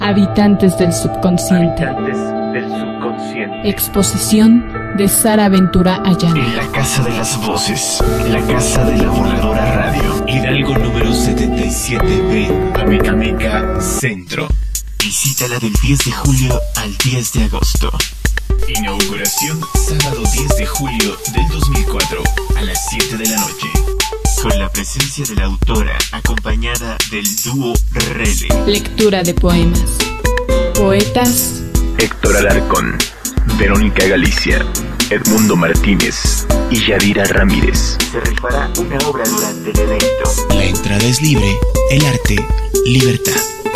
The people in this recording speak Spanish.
Habitantes del subconsciente. Exposición de Sara Ventura Ayala. En la Casa de las Voces, la Casa de la Voladora Radio, Hidalgo número 77B, Amecameca, Centro. Visítala del 10 de julio al 10 de agosto. Inauguración sábado 10 de julio del 2004 a las 7 de la noche. Con la presencia de la autora, acompañada del dúo Rele. Lectura de poemas. Poetas: Héctor Alarcón, Verónica Galicia, Edmundo Martínez y Yadira Ramírez. Se rifará una obra durante el evento. La entrada es libre, el arte, libertad.